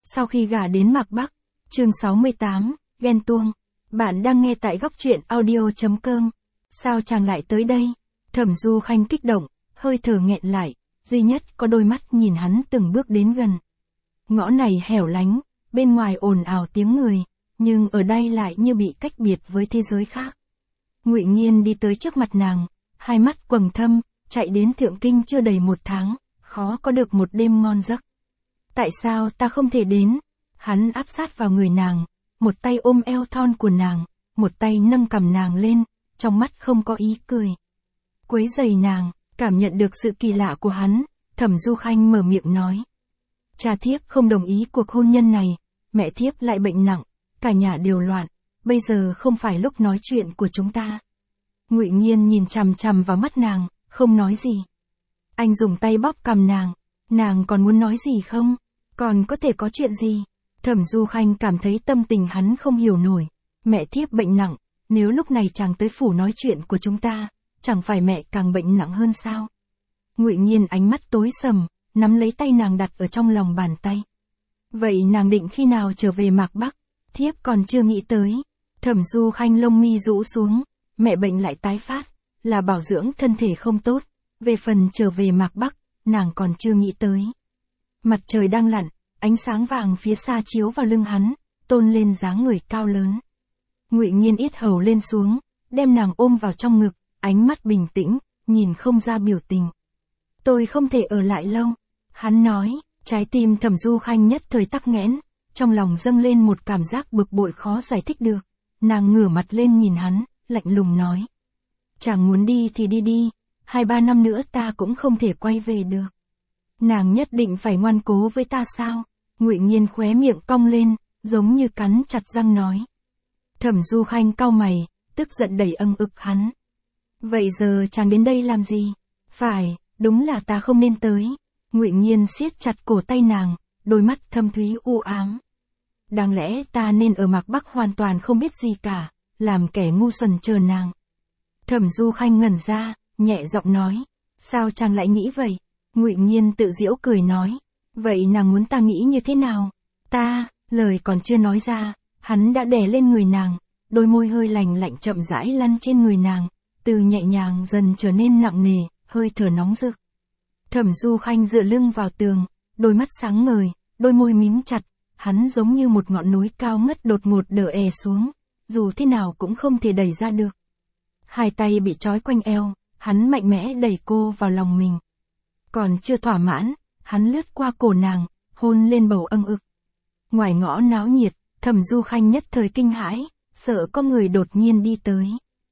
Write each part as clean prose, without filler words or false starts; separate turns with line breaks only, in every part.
Sau khi gả đến Mạc Bắc, chương 68, ghen tuông. Bạn đang nghe tại góc truyện audio.com. Sao chàng lại tới đây? Thẩm Du Khanh kích động, hơi thở nghẹn lại, duy nhất có đôi mắt nhìn hắn từng bước đến gần. Ngõ này hẻo lánh, bên ngoài ồn ào tiếng người, nhưng ở đây lại như bị cách biệt với thế giới khác. Ngụy Nghiên đi tới trước mặt nàng, hai mắt quầng thâm, chạy đến Thượng Kinh chưa đầy 1 tháng, khó có được một đêm ngon giấc. Tại sao ta không thể đến? Hắn áp sát vào người nàng, một tay ôm eo thon của nàng, một tay nâng cằm nàng lên, trong mắt không có ý cười. Quấy rầy nàng, cảm nhận được sự kỳ lạ của hắn, Thẩm Du Khanh mở miệng nói. Cha thiếp không đồng ý cuộc hôn nhân này, mẹ thiếp lại bệnh nặng, cả nhà đều loạn, bây giờ không phải lúc nói chuyện của chúng ta. Ngụy Nghiên nhìn chằm chằm vào mắt nàng, không nói gì. Anh dùng tay bóp cằm nàng còn muốn nói gì không? Còn có thể có chuyện gì? Thẩm Du Khanh cảm thấy tâm tình hắn không hiểu nổi. Mẹ thiếp bệnh nặng, nếu lúc này chàng tới phủ nói chuyện của chúng ta, chẳng phải mẹ càng bệnh nặng hơn sao? Ngụy Nghiên ánh mắt tối sầm, nắm lấy tay nàng đặt ở trong lòng bàn tay. Vậy nàng định khi nào trở về Mạc Bắc? Thiếp còn chưa nghĩ tới. Thẩm Du Khanh lông mi rũ xuống, mẹ bệnh lại tái phát, là bảo dưỡng thân thể không tốt. Về phần trở về Mạc Bắc, nàng còn chưa nghĩ tới. Mặt trời đang lặn, ánh sáng vàng phía xa chiếu vào lưng hắn, tôn lên dáng người cao lớn. Ngụy Nghiên yết hầu lên xuống, đem nàng ôm vào trong ngực, ánh mắt bình tĩnh, nhìn không ra biểu tình. Tôi không thể ở lại lâu, hắn nói. Trái tim Thẩm Du Khanh nhất thời tắc nghẽn, trong lòng dâng lên một cảm giác bực bội khó giải thích được. Nàng ngửa mặt lên nhìn hắn, lạnh lùng nói. Chàng muốn đi thì đi đi, 2-3 năm nữa ta cũng không thể quay về được. Nàng nhất định phải ngoan cố với ta sao? Ngụy Nghiên khóe miệng cong lên, giống như cắn chặt răng nói. Thẩm Du Khanh cau mày, tức giận đẩy âng ực hắn. Vậy giờ chàng đến đây làm gì? Phải, đúng là ta không nên tới. Ngụy Nghiên siết chặt cổ tay nàng, đôi mắt thâm thúy u ám. Đáng lẽ ta nên ở Mạc Bắc hoàn toàn không biết gì cả, làm kẻ ngu xuẩn chờ nàng. Thẩm Du Khanh ngẩn ra, nhẹ giọng nói. Sao chàng lại nghĩ vậy? Ngụy Nghiên tự giễu cười nói. Vậy nàng muốn ta nghĩ như thế nào? Ta, lời còn chưa nói ra, hắn đã đè lên người nàng, đôi môi hơi lạnh lạnh chậm rãi lăn trên người nàng, từ nhẹ nhàng dần trở nên nặng nề, hơi thở nóng rực. Thẩm Du Khanh dựa lưng vào tường, đôi mắt sáng ngời, đôi môi mím chặt, hắn giống như một ngọn núi cao ngất đột ngột đờ è xuống, dù thế nào cũng không thể đẩy ra được. Hai tay bị trói quanh eo, hắn mạnh mẽ đẩy cô vào lòng mình. Còn chưa thỏa mãn, hắn lướt qua cổ nàng, hôn lên bầu âng ực. Ngoài ngõ náo nhiệt, Thẩm Du Khanh nhất thời kinh hãi, sợ có người đột nhiên đi tới.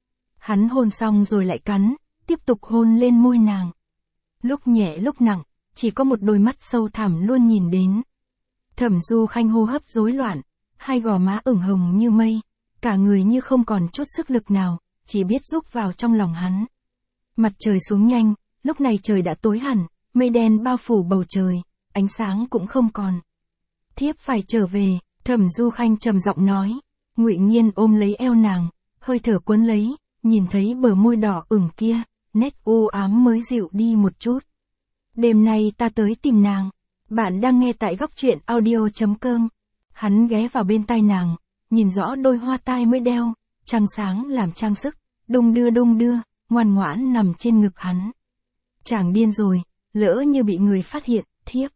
Hắn hôn xong rồi lại cắn, tiếp tục hôn lên môi nàng. Lúc nhẹ lúc nặng, chỉ có một đôi mắt sâu thẳm luôn nhìn đến. Thẩm Du Khanh hô hấp rối loạn, hai gò má ửng hồng như mây, cả người như không còn chút sức lực nào, chỉ biết rúc vào trong lòng hắn. Mặt trời xuống nhanh, lúc này trời đã tối hẳn, mây đen bao phủ bầu trời, ánh sáng cũng không còn. Thiếp phải trở về, Thẩm Du Khanh trầm giọng nói. Ngụy Nghiên ôm lấy eo nàng, hơi thở cuốn lấy, nhìn thấy bờ môi đỏ ửng kia, nét u ám mới dịu đi một chút. Đêm nay ta tới tìm nàng. Bạn đang nghe tại góc truyện audio.com. Hắn ghé vào bên tai nàng, nhìn rõ đôi hoa tai mới đeo, trăng sáng làm trang sức, đung đưa, ngoan ngoãn nằm trên ngực hắn. Chàng điên rồi, lỡ như bị người phát hiện, thiếp.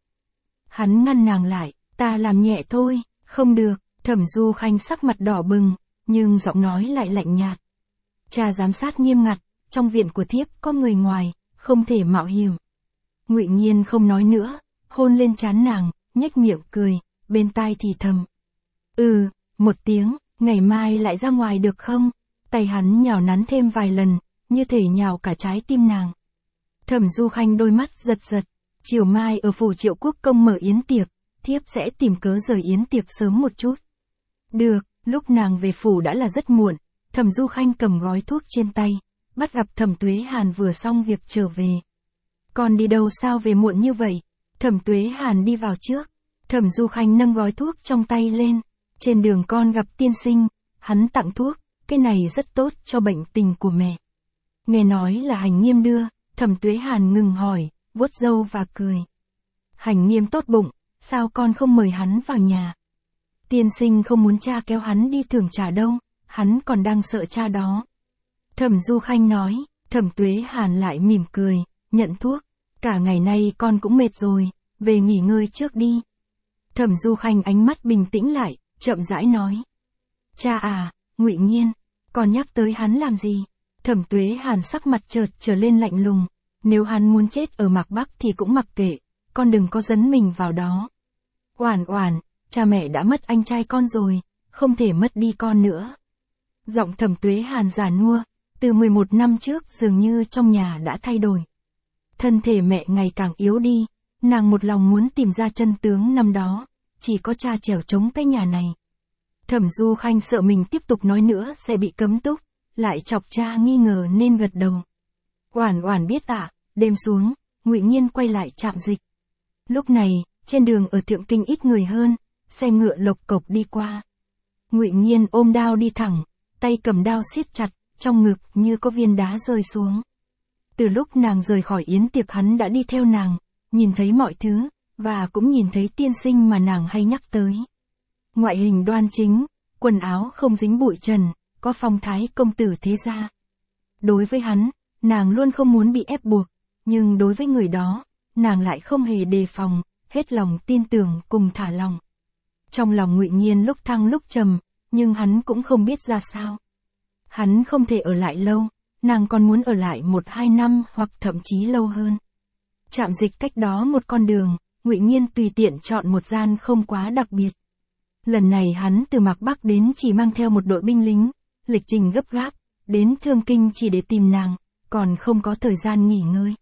Hắn ngăn nàng lại, ta làm nhẹ thôi, không được. Thẩm Du Khanh sắc mặt đỏ bừng, nhưng giọng nói lại lạnh nhạt. Cha giám sát nghiêm ngặt, trong viện của thiếp có người ngoài, không thể mạo hiểm. Ngụy Nghiên không nói nữa, hôn lên trán nàng, nhếch miệng cười, bên tai thì thầm. Một tiếng, ngày mai lại ra ngoài được không? Tay hắn nhào nắn thêm vài lần, như thể nhào cả trái tim nàng. Thẩm Du Khanh đôi mắt giật giật, chiều mai ở phủ Triệu Quốc công mở yến tiệc, thiếp sẽ tìm cớ rời yến tiệc sớm một chút. Được, lúc nàng về phủ đã là rất muộn, Thẩm Du Khanh cầm gói thuốc trên tay, bắt gặp Thẩm Tuế Hàn vừa xong việc trở về. Con đi đâu sao về muộn như vậy? Thẩm Tuế Hàn đi vào trước. Thẩm Du Khanh nâng gói thuốc trong tay lên. Trên đường con gặp tiên sinh, hắn tặng thuốc, cái này rất tốt cho bệnh tình của mẹ. Nghe nói là Hành Nghiêm đưa, Thẩm Tuế Hàn ngừng hỏi, vuốt râu và cười. Hành Nghiêm tốt bụng, sao con không mời hắn vào nhà? Tiên sinh không muốn cha kéo hắn đi thưởng trà đâu, hắn còn đang sợ cha đó. Thẩm Du Khanh nói, Thẩm Tuế Hàn lại mỉm cười, nhận thuốc. Cả ngày nay con cũng mệt rồi, về nghỉ ngơi trước đi. Thẩm Du Khanh ánh mắt bình tĩnh lại, chậm rãi nói. Cha à, Ngụy Nghiên, con nhắc tới hắn làm gì? Thẩm Tuế Hàn sắc mặt chợt trở lên lạnh lùng. Nếu hắn muốn chết ở Mạc Bắc thì cũng mặc kệ, con đừng có dấn mình vào đó. Oản Oản, cha mẹ đã mất anh trai con rồi, không thể mất đi con nữa. Giọng Thẩm Tuế Hàn già nua, từ 11 năm trước dường như trong nhà đã thay đổi. Thân thể mẹ ngày càng yếu đi, nàng một lòng muốn tìm ra chân tướng năm đó, chỉ có cha trèo chống cái nhà này. Thẩm Du Khanh sợ mình tiếp tục nói nữa sẽ bị cấm túc, lại chọc cha nghi ngờ nên gật đầu. Oản Oản biết ạ, đêm xuống, Ngụy Nghiên quay lại trạm dịch. Lúc này, trên đường ở Thượng Kinh ít người hơn, xe ngựa lộc cộc đi qua. Ngụy Nghiên ôm đao đi thẳng, tay cầm đao siết chặt, trong ngực như có viên đá rơi xuống. Từ lúc nàng rời khỏi yến tiệc hắn đã đi theo nàng, nhìn thấy mọi thứ, và cũng nhìn thấy tiên sinh mà nàng hay nhắc tới. Ngoại hình đoan chính, quần áo không dính bụi trần, có phong thái công tử thế gia. Đối với hắn, nàng luôn không muốn bị ép buộc, nhưng đối với người đó, nàng lại không hề đề phòng, hết lòng tin tưởng cùng thả lòng. Trong lòng Ngụy Nghiên lúc thăng lúc trầm, nhưng hắn cũng không biết ra sao. Hắn không thể ở lại lâu, nàng còn muốn ở lại 1-2 năm hoặc thậm chí lâu hơn. Trạm dịch cách đó một con đường, Ngụy Nghiên tùy tiện chọn một gian không quá đặc biệt. Lần này hắn từ Mạc Bắc đến chỉ mang theo một đội binh lính, lịch trình gấp gáp, đến Thương Kinh chỉ để tìm nàng, còn không có thời gian nghỉ ngơi.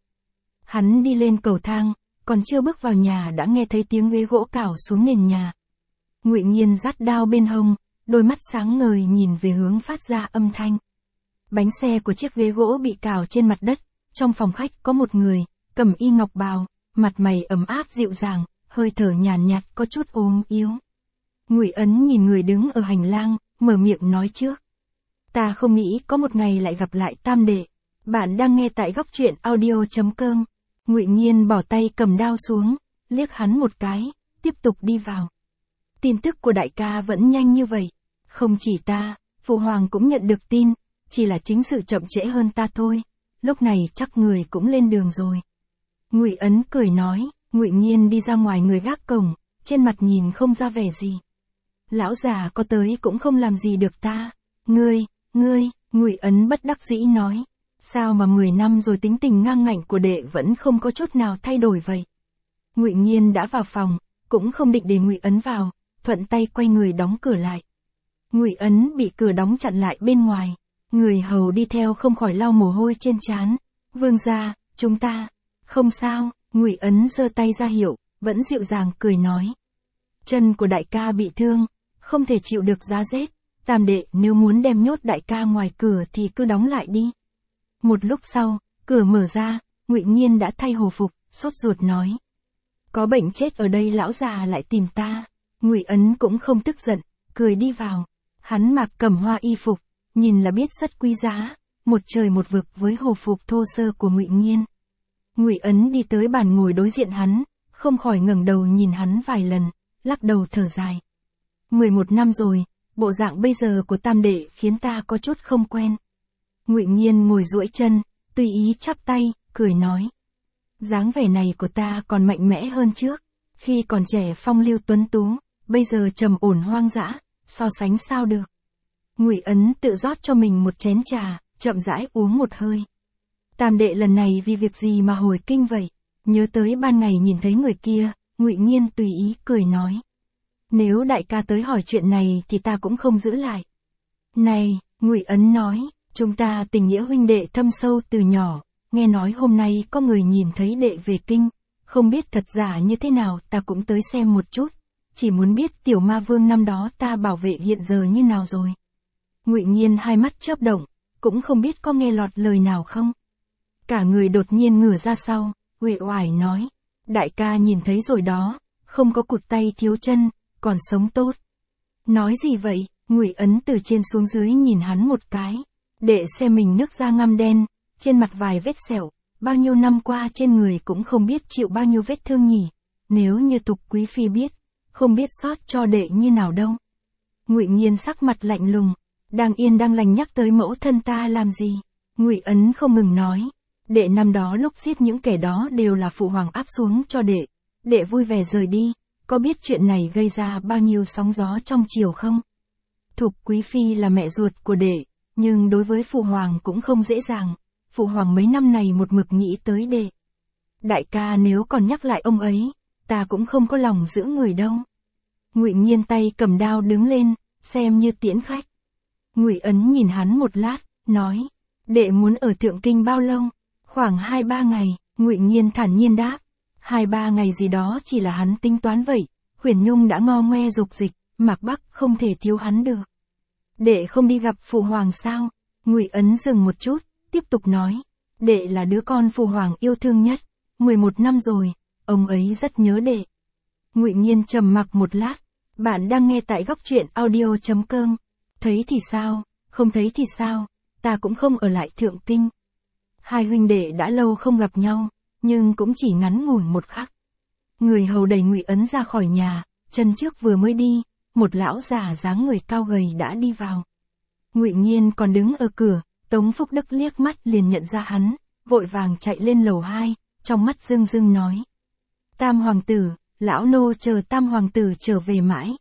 Hắn đi lên cầu thang, còn chưa bước vào nhà đã nghe thấy tiếng ghế gỗ cào xuống nền nhà. Ngụy Nghiên dắt đao bên hông, đôi mắt sáng ngời nhìn về hướng phát ra âm thanh. Bánh xe của chiếc ghế gỗ bị cào trên mặt đất, trong phòng khách có một người, cẩm y ngọc bào, mặt mày ấm áp dịu dàng, hơi thở nhàn nhạt có chút ốm yếu. Ngụy Ấn nhìn người đứng ở hành lang, mở miệng nói trước. Ta không nghĩ có một ngày lại gặp lại Tam đệ. Bạn đang nghe tại góc truyện audio.com. Ngụy Nghiên bỏ tay cầm đao xuống, liếc hắn một cái, tiếp tục đi vào. Tin tức của đại ca vẫn nhanh như vậy. Không chỉ ta, Phụ Hoàng cũng nhận được tin, chỉ là chính sự chậm trễ hơn ta thôi. Lúc này chắc người cũng lên đường rồi. Ngụy Ấn cười nói, Ngụy Nghiên đi ra ngoài người gác cổng, trên mặt nhìn không ra vẻ gì. Lão già có tới cũng không làm gì được ta. Ngươi, Ngụy Ấn bất đắc dĩ nói. Sao mà 10 năm rồi tính tình ngang ngạnh của đệ vẫn không có chút nào thay đổi vậy? Ngụy Nghiên đã vào phòng, cũng không định để Ngụy Ấn vào, thuận tay quay người đóng cửa lại. Ngụy Ấn bị cửa đóng chặn lại bên ngoài, người hầu đi theo không khỏi lau mồ hôi trên trán. Vương gia, chúng ta, không sao, Ngụy Ấn giơ tay ra hiệu, vẫn dịu dàng cười nói. Chân của đại ca bị thương, không thể chịu được giá rét, Tam đệ nếu muốn đem nhốt đại ca ngoài cửa thì cứ đóng lại đi. Một lúc sau, cửa mở ra, Ngụy Nghiên đã thay hồ phục, sốt ruột nói. Có bệnh chết ở đây lão già lại tìm ta. Ngụy Ấn cũng không tức giận, cười đi vào. Hắn mặc cẩm hoa y phục, nhìn là biết rất quý giá, một trời một vực với hồ phục thô sơ của Ngụy Nghiên. Ngụy Ấn đi tới bàn ngồi đối diện hắn, không khỏi ngẩng đầu nhìn hắn vài lần, lắc đầu thở dài. 11 năm rồi, bộ dạng bây giờ của Tam đệ khiến ta có chút không quen. Ngụy Nghiên ngồi duỗi chân, tùy ý chắp tay, cười nói. Dáng vẻ này của ta còn mạnh mẽ hơn trước, khi còn trẻ phong lưu tuấn tú, bây giờ trầm ổn hoang dã, so sánh sao được. Ngụy Ấn tự rót cho mình một chén trà, chậm rãi uống một hơi. Tam đệ lần này vì việc gì mà hồi kinh vậy? Nhớ tới ban ngày nhìn thấy người kia, Ngụy Nghiên tùy ý cười nói. Nếu đại ca tới hỏi chuyện này thì ta cũng không giữ lại. Này, Ngụy Ấn nói, chúng ta tình nghĩa huynh đệ thâm sâu từ nhỏ, nghe nói hôm nay có người nhìn thấy đệ về kinh, không biết thật giả như thế nào ta cũng tới xem một chút, chỉ muốn biết tiểu ma vương năm đó ta bảo vệ hiện giờ như nào rồi. Ngụy Nghiên hai mắt chớp động, cũng không biết có nghe lọt lời nào không. Cả người đột nhiên ngửa ra sau, uể oải nói, đại ca nhìn thấy rồi đó, không có cụt tay thiếu chân, còn sống tốt. Nói gì vậy? Ngụy Ấn từ trên xuống dưới nhìn hắn một cái. Đệ xem mình nước da ngăm đen, trên mặt vài vết sẹo, bao nhiêu năm qua trên người cũng không biết chịu bao nhiêu vết thương nhỉ. nếu như Thục quý phi biết, không biết xót cho đệ như nào đâu. Ngụy Nghiên sắc mặt lạnh lùng, đang yên đang lành nhắc tới mẫu thân ta làm gì? Ngụy Ấn không ngừng nói, đệ năm đó lúc giết những kẻ đó đều là phụ hoàng áp xuống cho đệ. Đệ vui vẻ rời đi, có biết chuyện này gây ra bao nhiêu sóng gió trong triều không? Thục quý phi là mẹ ruột của đệ, nhưng đối với phụ hoàng cũng không dễ dàng. Phụ hoàng mấy năm này một mực nghĩ tới đệ. Đại ca nếu còn nhắc lại ông ấy, ta cũng không có lòng giữ người đâu. Ngụy Nghiên tay cầm đao đứng lên, xem như tiễn khách. Ngụy Ấn nhìn hắn một lát, nói, đệ muốn ở Thượng Kinh bao lâu? Khoảng 2-3 ngày, Ngụy Nghiên thản nhiên đáp. 2-3 ngày gì đó chỉ là hắn tính toán vậy, Huyền Nhung đã ngo ngoe dục dịch, Mạc Bắc không thể thiếu hắn được. Đệ không đi gặp phụ hoàng sao? Ngụy Ấn dừng một chút, tiếp tục nói, đệ là đứa con phụ hoàng yêu thương nhất, 11 năm rồi, ông ấy rất nhớ đệ. Ngụy Nghiên trầm mặc một lát, bạn đang nghe tại góc truyện audio.com. Thấy thì sao, không thấy thì sao, ta cũng không ở lại Thượng Kinh. Hai huynh đệ đã lâu không gặp nhau, nhưng cũng chỉ ngắn ngủn một khắc. Người hầu đẩy Ngụy Ấn ra khỏi nhà, chân trước vừa mới đi, một lão già dáng người cao gầy đã đi vào. Ngụy Nghiên còn đứng ở cửa, Tống Phúc Đức liếc mắt liền nhận ra hắn, vội vàng chạy lên lầu 2, trong mắt rưng rưng nói. Tam hoàng tử, lão nô chờ Tam hoàng tử trở về mãi.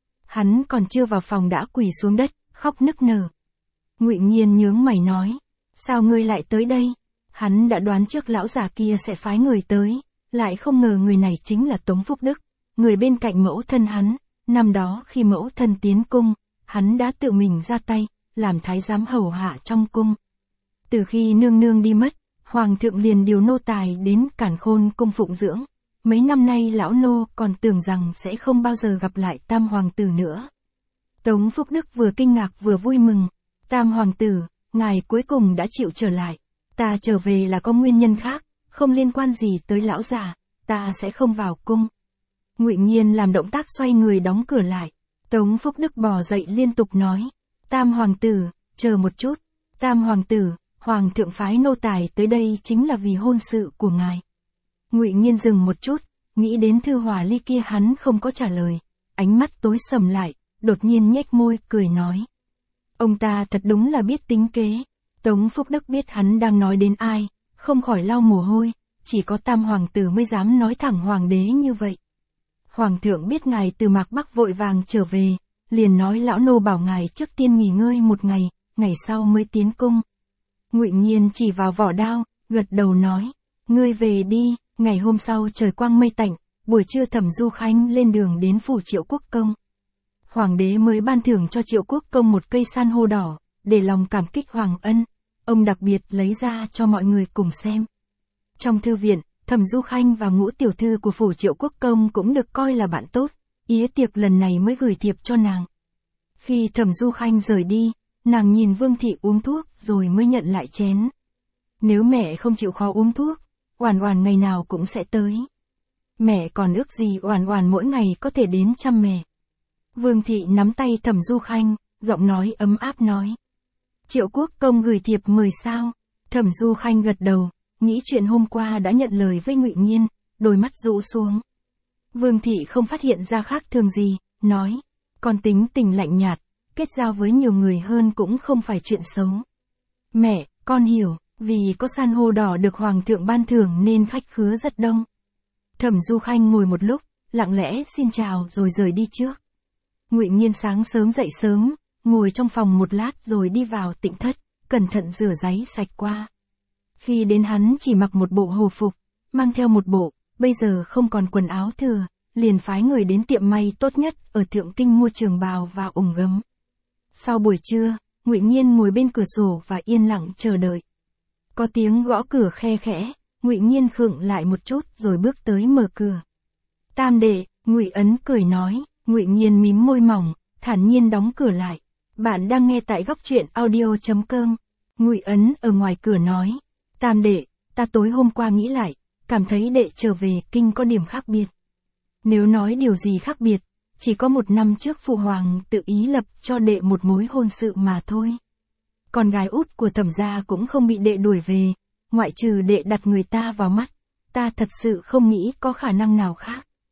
Hắn còn chưa vào phòng đã quỳ xuống đất, khóc nức nở. Ngụy Nghiên nhướng mày nói, sao ngươi lại tới đây? Hắn đã đoán trước lão già kia sẽ phái người tới, lại không ngờ người này chính là Tống Phúc Đức, người bên cạnh mẫu thân hắn. Năm đó khi mẫu thân tiến cung, hắn đã tự mình ra tay, làm thái giám hầu hạ trong cung. Từ khi nương nương đi mất, hoàng thượng liền điều nô tài đến Càn Khôn cung phụng dưỡng. Mấy năm nay lão nô còn tưởng rằng sẽ không bao giờ gặp lại Tam hoàng tử nữa. Tống Phúc Đức vừa kinh ngạc vừa vui mừng. Tam hoàng tử, ngài cuối cùng đã chịu trở lại. Ta trở về là có nguyên nhân khác, không liên quan gì tới lão già, ta sẽ không vào cung. Ngụy Nghiên làm động tác xoay người đóng cửa lại. Tống Phúc Đức bò dậy liên tục nói, Tam hoàng tử, chờ một chút. Tam hoàng tử, hoàng thượng phái nô tài tới đây chính là vì hôn sự của ngài. Ngụy Nghiên dừng một chút, nghĩ đến thư hòa ly kia hắn không có trả lời, ánh mắt tối sầm lại, đột nhiên nhếch môi cười nói. Ông ta thật đúng là biết tính kế. Tống Phúc Đức biết hắn đang nói đến ai, không khỏi lau mồ hôi, chỉ có Tam hoàng tử mới dám nói thẳng hoàng đế như vậy. Hoàng thượng biết ngài từ Mạc Bắc vội vàng trở về, liền nói lão nô bảo ngài trước tiên nghỉ ngơi một ngày, ngày sau mới tiến cung. Ngụy Nghiên chỉ vào vỏ đao, gật đầu nói, ngươi về đi. Ngày hôm sau trời quang mây tạnh, buổi trưa Thẩm Du Khanh lên đường đến phủ Triệu Quốc Công. Hoàng đế mới ban thưởng cho Triệu Quốc Công một cây san hô đỏ, để lòng cảm kích hoàng ân, ông đặc biệt lấy ra cho mọi người cùng xem. Trong thư viện, Thẩm Du Khanh và ngũ tiểu thư của phủ Triệu Quốc Công cũng được coi là bạn tốt, yế tiệc lần này mới gửi thiệp cho nàng. Khi Thẩm Du Khanh rời đi, nàng nhìn Vương thị uống thuốc rồi mới nhận lại chén. Nếu mẹ không chịu khó uống thuốc, Oản Oản ngày nào cũng sẽ tới. Mẹ còn ước gì Oản Oản mỗi ngày có thể đến chăm mẹ. Vương thị nắm tay Thẩm Du Khanh, giọng nói ấm áp nói. Triệu Quốc Công gửi thiệp mời sao? Thẩm Du Khanh gật đầu, nghĩ chuyện hôm qua đã nhận lời với Ngụy Nghiên, đôi mắt rũ xuống. Vương thị không phát hiện ra khác thường gì, nói. Con tính tình lạnh nhạt, kết giao với nhiều người hơn cũng không phải chuyện xấu. Mẹ, con hiểu. Vì có san hô đỏ được hoàng thượng ban thưởng nên khách khứa rất đông. Thẩm Du Khanh ngồi một lúc, lặng lẽ xin chào rồi rời đi trước. Ngụy Nghiên sáng sớm dậy sớm, ngồi trong phòng một lát rồi đi vào tịnh thất, cẩn thận rửa ráy sạch qua. Khi đến hắn chỉ mặc một bộ hồ phục, mang theo một bộ, bây giờ không còn quần áo thừa, liền phái người đến tiệm may tốt nhất ở Thượng Kinh mua trường bào và ủng gấm. Sau buổi trưa, Ngụy Nghiên ngồi bên cửa sổ và yên lặng chờ đợi. Có tiếng gõ cửa khe khẽ, Ngụy Nghiên khựng lại một chút rồi bước tới mở cửa. Tam đệ, Ngụy Ấn cười nói. Ngụy Nghiên mím môi mỏng, thản nhiên đóng cửa lại. Bạn đang nghe tại góc truyện audio.com. Ngụy Ấn ở ngoài cửa nói. Tam đệ, ta tối hôm qua nghĩ lại, cảm thấy đệ trở về kinh có điểm khác biệt. Nếu nói điều gì khác biệt, chỉ có 1 năm trước phụ hoàng tự ý lập cho đệ một mối hôn sự mà thôi. Con gái út của Thẩm gia cũng không bị đệ đuổi về, ngoại trừ đệ đặt người ta vào mắt, ta thật sự không nghĩ có khả năng nào khác.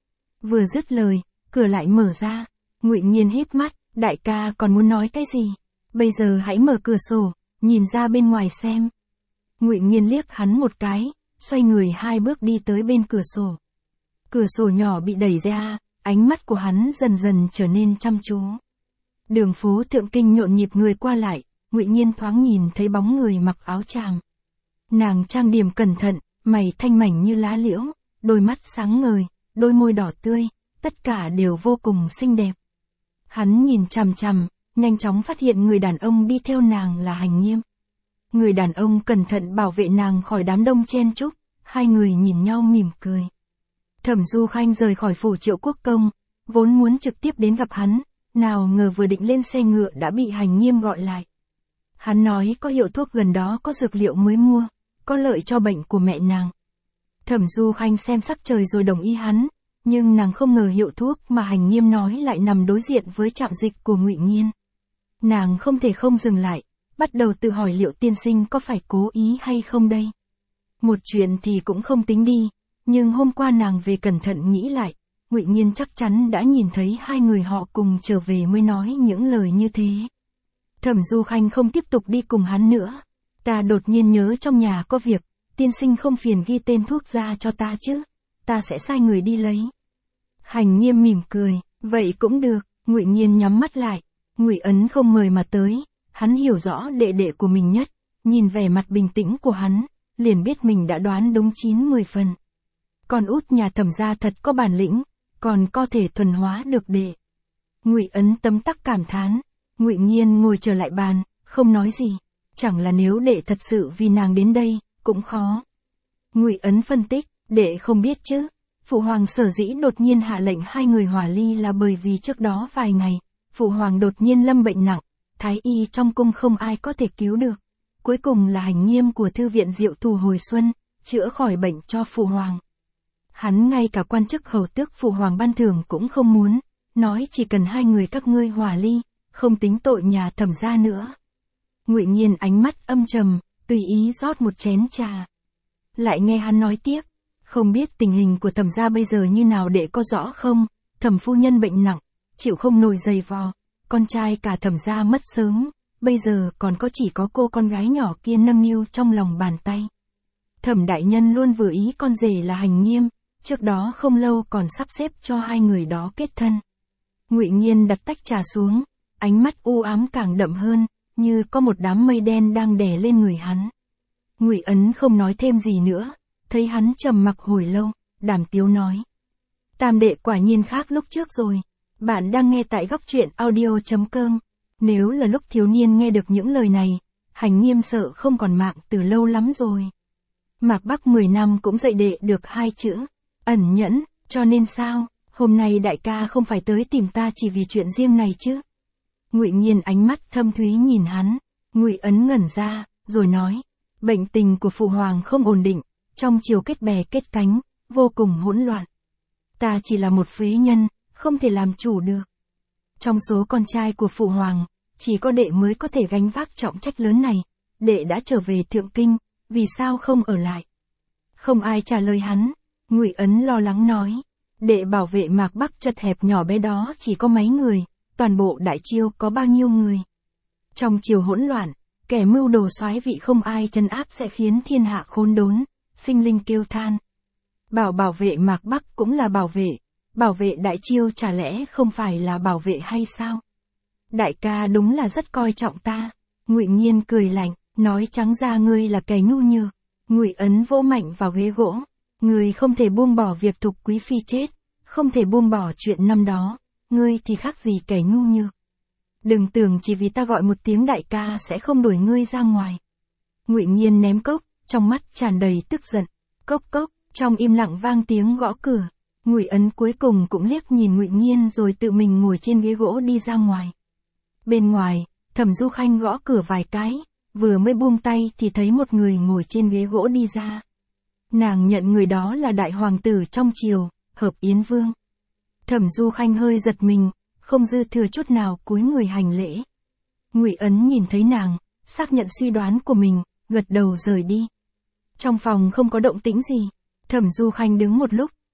Vừa dứt lời, cửa lại mở ra. Ngụy Nhiên híp mắt, đại ca còn muốn nói cái gì? Bây giờ hãy mở cửa sổ, nhìn ra bên ngoài xem. Ngụy Nhiên liếc hắn một cái, xoay người 2 bước đi tới bên cửa sổ. Cửa sổ nhỏ bị đẩy ra, ánh mắt của hắn dần dần trở nên chăm chú. Đường phố Thượng Kinh nhộn nhịp người qua lại, Ngụy Nhiên thoáng nhìn thấy bóng người mặc áo tràm. Nàng trang điểm cẩn thận, mày thanh mảnh như lá liễu, đôi mắt sáng ngời, đôi môi đỏ tươi, tất cả đều vô cùng xinh đẹp. Hắn nhìn chằm chằm, nhanh chóng phát hiện người đàn ông đi theo nàng là Hành Nghiêm. Người đàn ông cẩn thận bảo vệ nàng khỏi đám đông chen chúc, 2 người nhìn nhau mỉm cười. Thẩm Du Khanh rời khỏi phủ Triệu Quốc Công, vốn muốn trực tiếp đến gặp hắn, nào ngờ vừa định lên xe ngựa đã bị Hành Nghiêm gọi lại. Hắn nói có hiệu thuốc gần đó có dược liệu mới mua, có lợi cho bệnh của mẹ nàng. Thẩm Du Khanh xem sắc trời rồi đồng ý hắn, nhưng nàng không ngờ hiệu thuốc mà Hành Nghiêm nói lại nằm đối diện với trạm dịch của Ngụy Nhiên. Nàng không thể không dừng lại, bắt đầu tự hỏi liệu tiên sinh có phải cố ý hay không đây. Một chuyện thì cũng không tính đi, nhưng hôm qua nàng về cẩn thận nghĩ lại, Ngụy Nhiên chắc chắn đã nhìn thấy 2 người họ cùng trở về mới nói những lời như thế. Thẩm Du Khanh không tiếp tục đi cùng hắn nữa. Ta đột nhiên nhớ trong nhà có việc, tiên sinh không phiền ghi tên thuốc ra cho ta chứ, ta sẽ sai người đi lấy. Hành Nghiêm mỉm cười, vậy cũng được. Ngụy Nhiên nhắm mắt lại, Ngụy Ấn không mời mà tới, hắn hiểu rõ đệ đệ của mình nhất, nhìn vẻ mặt bình tĩnh của hắn, liền biết mình đã đoán đúng 9-10 phần. Con út nhà Thẩm gia thật có bản lĩnh, còn có thể thuần hóa được đệ. Ngụy Ấn tấm tắc cảm thán. Ngụy Nhiên ngồi trở lại bàn, không nói gì, chẳng là nếu đệ thật sự vì nàng đến đây, cũng khó. Ngụy Ấn phân tích, đệ không biết chứ, Phụ Hoàng sở dĩ đột nhiên hạ lệnh 2 người hỏa ly là bởi vì trước đó vài ngày, Phụ Hoàng đột nhiên lâm bệnh nặng, thái y trong cung không ai có thể cứu được. Cuối cùng là Hành Nghiêm của Thư viện Diệu Thù hồi xuân, chữa khỏi bệnh cho Phụ Hoàng. Hắn ngay cả quan chức hầu tước Phụ Hoàng ban thưởng cũng không muốn, nói chỉ cần 2 người các ngươi hỏa ly, không tính tội nhà Thẩm gia nữa. Ngụy Nhiên ánh mắt âm trầm, tùy ý rót một chén trà. Lại nghe hắn nói tiếp, không biết tình hình của Thẩm gia bây giờ như nào đệ có rõ không? Thẩm phu nhân bệnh nặng, chịu không nổi giày vò, con trai cả Thẩm gia mất sớm, bây giờ còn chỉ có cô con gái nhỏ kia nâng niu trong lòng bàn tay. Thẩm đại nhân luôn vừa ý con rể là Hành Nghiêm, trước đó không lâu còn sắp xếp cho 2 người đó kết thân. Ngụy Nhiên đặt tách trà xuống, ánh mắt u ám càng đậm hơn, như có một đám mây đen đang đè lên người hắn. Ngụy Ấn không nói thêm gì nữa, thấy hắn trầm mặc hồi lâu, Đàm Tiếu nói. Tam đệ quả nhiên khác lúc trước rồi. Bạn đang nghe tại góc truyện audio.com. Nếu là lúc thiếu niên nghe được những lời này, Hành Nghiêm sợ không còn mạng từ lâu lắm rồi. Mạc Bắc 10 năm cũng dạy đệ được 2 chữ, ẩn nhẫn, cho nên sao, hôm nay đại ca không phải tới tìm ta chỉ vì chuyện riêng này chứ. Ngụy Nhiên ánh mắt thâm thúy nhìn hắn, Ngụy Ấn ngẩn ra, rồi nói, bệnh tình của Phụ Hoàng không ổn định, trong chiều kết bè kết cánh, vô cùng hỗn loạn. Ta chỉ là một phế nhân, không thể làm chủ được. Trong số con trai của Phụ Hoàng, chỉ có đệ mới có thể gánh vác trọng trách lớn này, đệ đã trở về Thượng Kinh, vì sao không ở lại? Không ai trả lời hắn, Ngụy Ấn lo lắng nói, đệ bảo vệ Mạc Bắc chật hẹp nhỏ bé đó chỉ có mấy người, toàn bộ Đại Chiêu có bao nhiêu người? Trong chiều hỗn loạn, kẻ mưu đồ soái vị không ai trấn áp sẽ khiến thiên hạ khốn đốn, sinh linh kêu than. Bảo vệ Mạc Bắc cũng là bảo vệ Đại Chiêu chả lẽ không phải là bảo vệ hay sao? Đại ca đúng là rất coi trọng ta. Ngụy Nhiên cười lạnh, nói trắng ra ngươi là kẻ nhu nhược. Ngụy Ấn vỗ mạnh vào ghế gỗ, ngươi không thể buông bỏ việc Thục quý phi chết, không thể buông bỏ chuyện năm đó, ngươi thì khác gì kẻ nhu nhược. Đừng tưởng chỉ vì ta gọi một tiếng đại ca sẽ không đuổi ngươi ra ngoài. Ngụy Nhiên ném cốc, trong mắt tràn đầy tức giận. Cốc cốc, trong im lặng vang tiếng gõ cửa. Ngụy Ấn cuối cùng cũng liếc nhìn Ngụy Nhiên rồi tự mình ngồi trên ghế gỗ đi ra ngoài. Bên ngoài, Thẩm Du Khanh gõ cửa vài cái, vừa mới buông tay thì thấy một người ngồi trên ghế gỗ đi ra. Nàng nhận người đó là đại hoàng tử trong triều, Hợp Yến Vương. Thẩm Du Khanh hơi giật mình, không dư thừa chút nào cúi người hành lễ. Ngụy Ấn nhìn thấy nàng, xác nhận suy đoán của mình, gật đầu rời đi. Trong phòng không có động tĩnh gì, Thẩm Du Khanh đứng một lúc,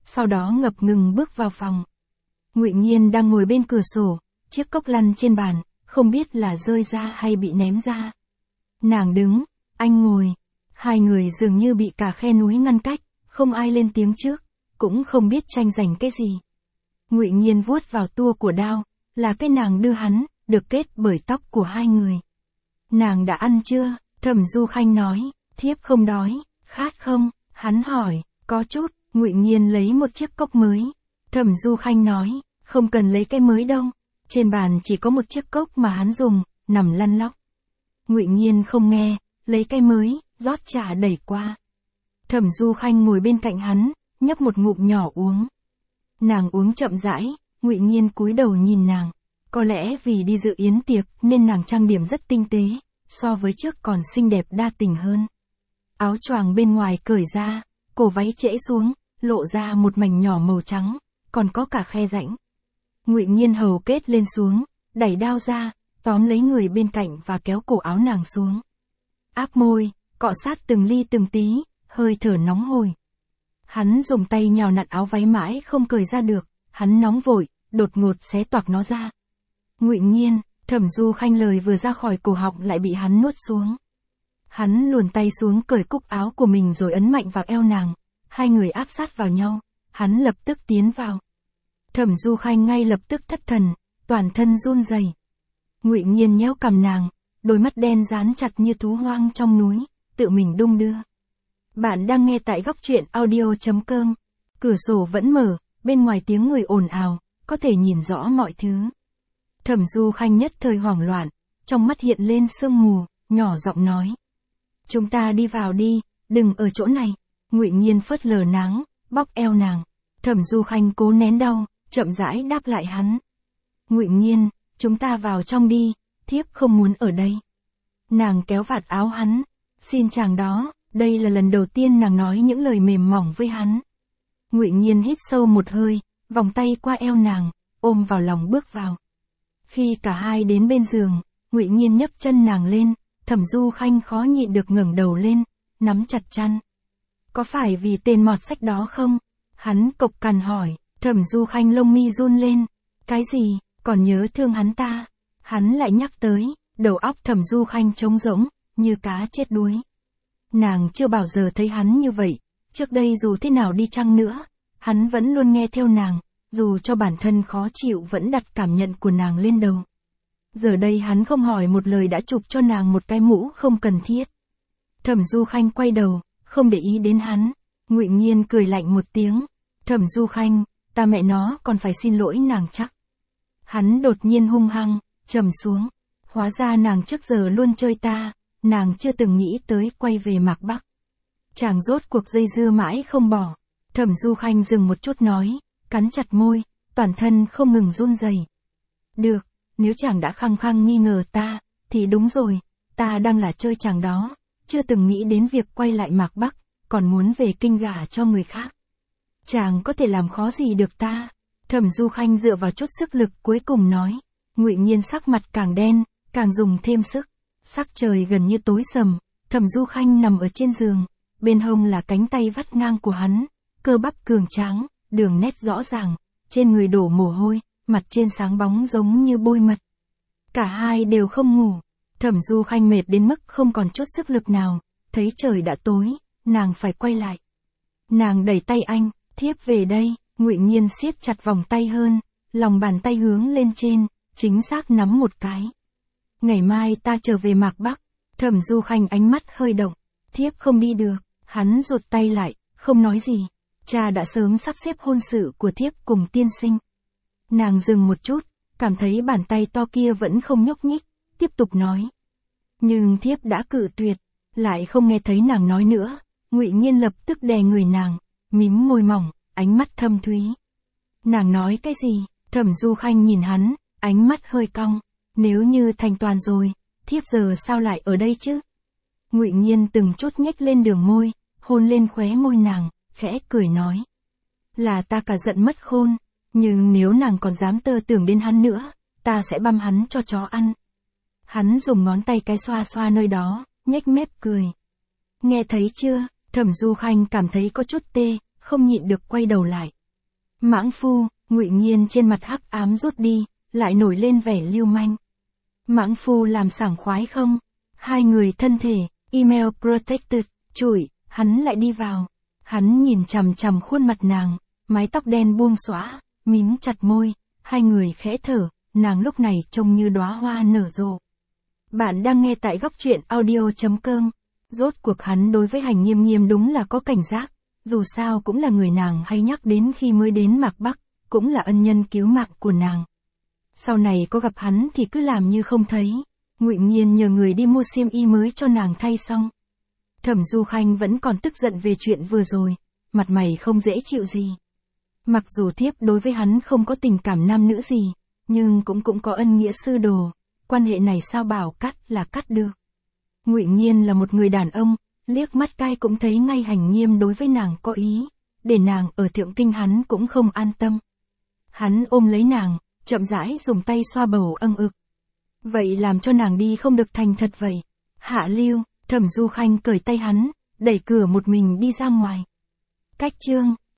sau đó ngập ngừng bước vào phòng. Ngụy Nhiên đang ngồi bên cửa sổ, chiếc cốc lăn trên bàn, không biết là rơi ra hay bị ném ra. Nàng đứng, anh ngồi, hai người dường như bị cả khe núi ngăn cách, không ai lên tiếng trước, cũng không biết tranh giành cái gì. Ngụy Nhiên vuốt vào tua của đao, là cái nàng đưa hắn, được kết bởi tóc của hai người. Nàng đã ăn chưa? Thẩm Du Khanh nói, thiếp không đói, khát không? Hắn hỏi, có chút. Ngụy Nhiên lấy một chiếc cốc mới. Thẩm Du Khanh nói, không cần lấy cái mới đâu. Trên bàn chỉ có một chiếc cốc mà hắn dùng, nằm lăn lóc. Ngụy Nhiên không nghe, lấy cái mới, rót trà đẩy qua. Thẩm Du Khanh ngồi bên cạnh hắn, nhấp một ngụm nhỏ uống. Nàng uống chậm rãi, Ngụy Nhiên cúi đầu nhìn nàng. Có lẽ vì đi dự yến tiệc nên nàng trang điểm rất tinh tế, so với trước còn xinh đẹp đa tình hơn. Áo choàng bên ngoài cởi ra, cổ váy trễ xuống, lộ ra một mảnh nhỏ màu trắng, còn có cả khe rãnh. Ngụy Nhiên hầu kết lên xuống, đẩy đao ra, tóm lấy người bên cạnh và kéo cổ áo nàng xuống. Áp môi, cọ sát từng ly từng tí, hơi thở nóng hổi. Hắn dùng tay nhào nặn áo váy mãi không cởi ra được, hắn nóng vội, đột ngột xé toạc nó ra. Ngụy Nhiên, Thẩm Du Khanh lời vừa ra khỏi cổ họng lại bị hắn nuốt xuống. Hắn luồn tay xuống cởi cúc áo của mình rồi ấn mạnh vào eo nàng. Hai người áp sát vào nhau, hắn lập tức tiến vào. Thẩm Du Khanh ngay lập tức thất thần, toàn thân run rẩy. Ngụy Nhiên nhéo cằm nàng, đôi mắt đen dán chặt như thú hoang trong núi, tự mình đung đưa. Bạn đang nghe tại góc truyện audio.com. Cửa sổ vẫn mở, bên ngoài tiếng người ồn ào, có thể nhìn rõ mọi thứ. Thẩm Du Khanh nhất thời hoảng loạn, trong mắt hiện lên sương mù, nhỏ giọng nói. Chúng ta đi vào đi, đừng ở chỗ này. Ngụy Nhiên phớt lờ nắng, bóc eo nàng. Thẩm Du Khanh cố nén đau, chậm rãi đáp lại hắn. Ngụy Nhiên, chúng ta vào trong đi, thiếp không muốn ở đây. Nàng kéo vạt áo hắn. Xin chàng đó, đây là lần đầu tiên nàng nói những lời mềm mỏng với hắn. Ngụy Nhiên hít sâu một hơi, vòng tay qua eo nàng, ôm vào lòng bước vào. Khi cả hai đến bên giường, Ngụy Nhiên nhấc chân nàng lên, Thẩm Du Khanh khó nhịn được ngẩng đầu lên, nắm chặt chăn. Có phải vì tên mọt sách đó không? Hắn cộc cằn hỏi. Thẩm Du Khanh lông mi run lên. Cái gì, còn nhớ thương hắn ta? Hắn lại nhắc tới, đầu óc Thẩm Du Khanh trống rỗng, như cá chết đuối. Nàng chưa bao giờ thấy hắn như vậy, trước đây dù thế nào đi chăng nữa, hắn vẫn luôn nghe theo nàng, dù cho bản thân khó chịu vẫn đặt cảm nhận của nàng lên đầu. Giờ đây hắn không hỏi một lời đã chụp cho nàng một cái mũ không cần thiết. Thẩm Du Khanh quay đầu, không để ý đến hắn. Ngụy Nhiên cười lạnh một tiếng. Thẩm Du Khanh, ta mẹ nó còn phải xin lỗi nàng chắc. Hắn đột nhiên hung hăng, trầm xuống. Hóa ra nàng trước giờ luôn chơi ta, nàng chưa từng nghĩ tới quay về Mạc Bắc. Chàng rốt cuộc dây dưa mãi không bỏ. Thẩm Du Khanh dừng một chút nói, cắn chặt môi, toàn thân không ngừng run rẩy. Được, nếu chàng đã khăng khăng nghi ngờ ta, thì đúng rồi, ta đang là chơi chàng đó, chưa từng nghĩ đến việc quay lại Mạc Bắc, còn muốn về kinh gả cho người khác. Chàng có thể làm khó gì được ta? Thẩm Du Khanh dựa vào chút sức lực cuối cùng nói. Ngụy Nhiên sắc mặt càng đen, càng dùng thêm sức. Sắc trời gần như tối sầm, Thẩm Du Khanh nằm ở trên giường, bên hông là cánh tay vắt ngang của hắn, cơ bắp cường tráng, đường nét rõ ràng, trên người đổ mồ hôi, mặt trên sáng bóng giống như bôi mật. Cả hai đều không ngủ. Thẩm Du Khanh mệt đến mức không còn chút sức lực nào, thấy trời đã tối, nàng phải quay lại. Nàng đẩy tay anh, thiếp về đây. Ngụy Nhiên siết chặt vòng tay hơn, lòng bàn tay hướng lên trên, chính xác nắm một cái. Ngày mai ta trở về Mạc Bắc. Thẩm Du Khanh ánh mắt hơi động. Thiếp không đi được. Hắn rụt tay lại, không nói gì. Cha đã sớm sắp xếp hôn sự của thiếp cùng tiên sinh. Nàng dừng một chút, cảm thấy bàn tay to kia vẫn không nhúc nhích, tiếp tục nói. Nhưng thiếp đã cự tuyệt, lại không nghe thấy nàng nói nữa. Ngụy Nhiên lập tức đè người nàng, mím môi mỏng, ánh mắt thâm thúy. Nàng nói cái gì? Thẩm Du Khanh nhìn hắn, ánh mắt hơi cong. Nếu như thành toàn rồi, thiếp giờ sao lại ở đây chứ? Ngụy Nhiên từng chút nhếch lên đường môi, hôn lên khóe môi nàng, khẽ cười nói. Là ta cả giận mất khôn, nhưng nếu nàng còn dám tơ tưởng đến hắn nữa, ta sẽ băm hắn cho chó ăn. Hắn dùng ngón tay cái xoa xoa nơi đó, nhếch mép cười. Nghe thấy chưa? Thẩm Du Khanh cảm thấy có chút tê, không nhịn được quay đầu lại. Mãng phu, Ngụy Nghiên trên mặt hắc ám rút đi, lại nổi lên vẻ lưu manh. Mãng phu làm sảng khoái không? Hai người thân thể, email protected, chửi, hắn lại đi vào. Hắn nhìn chằm chằm khuôn mặt nàng, mái tóc đen buông xõa, mím chặt môi, hai người khẽ thở, nàng lúc này trông như đóa hoa nở rộ. Bạn đang nghe tại góc truyện audio.com. Rốt cuộc hắn đối với Hành Nghiêm Nghiêm đúng là có cảnh giác, dù sao cũng là người nàng hay nhắc đến khi mới đến Mạc Bắc, cũng là ân nhân cứu mạng của nàng. Sau này có gặp hắn thì cứ làm như không thấy. Ngụy Nghiên nhờ người đi mua xiêm y mới cho nàng thay xong. Thẩm Du Khanh vẫn còn tức giận về chuyện vừa rồi, mặt mày không dễ chịu gì. Mặc dù thiếp đối với hắn không có tình cảm nam nữ gì, nhưng cũng có ân nghĩa sư đồ, quan hệ này sao bảo cắt là cắt được. Ngụy Nghiên là một người đàn ông, liếc mắt cai cũng thấy ngay Hành Nghiêm đối với nàng có ý, để nàng ở Thượng Kinh hắn cũng không an tâm. Hắn ôm lấy nàng, chậm rãi dùng tay xoa bầu âng ực. Vậy làm cho nàng đi không được thành thật vậy. Hạ lưu, Thẩm Du Khanh cởi tay hắn, đẩy cửa một mình đi ra ngoài. Cách chương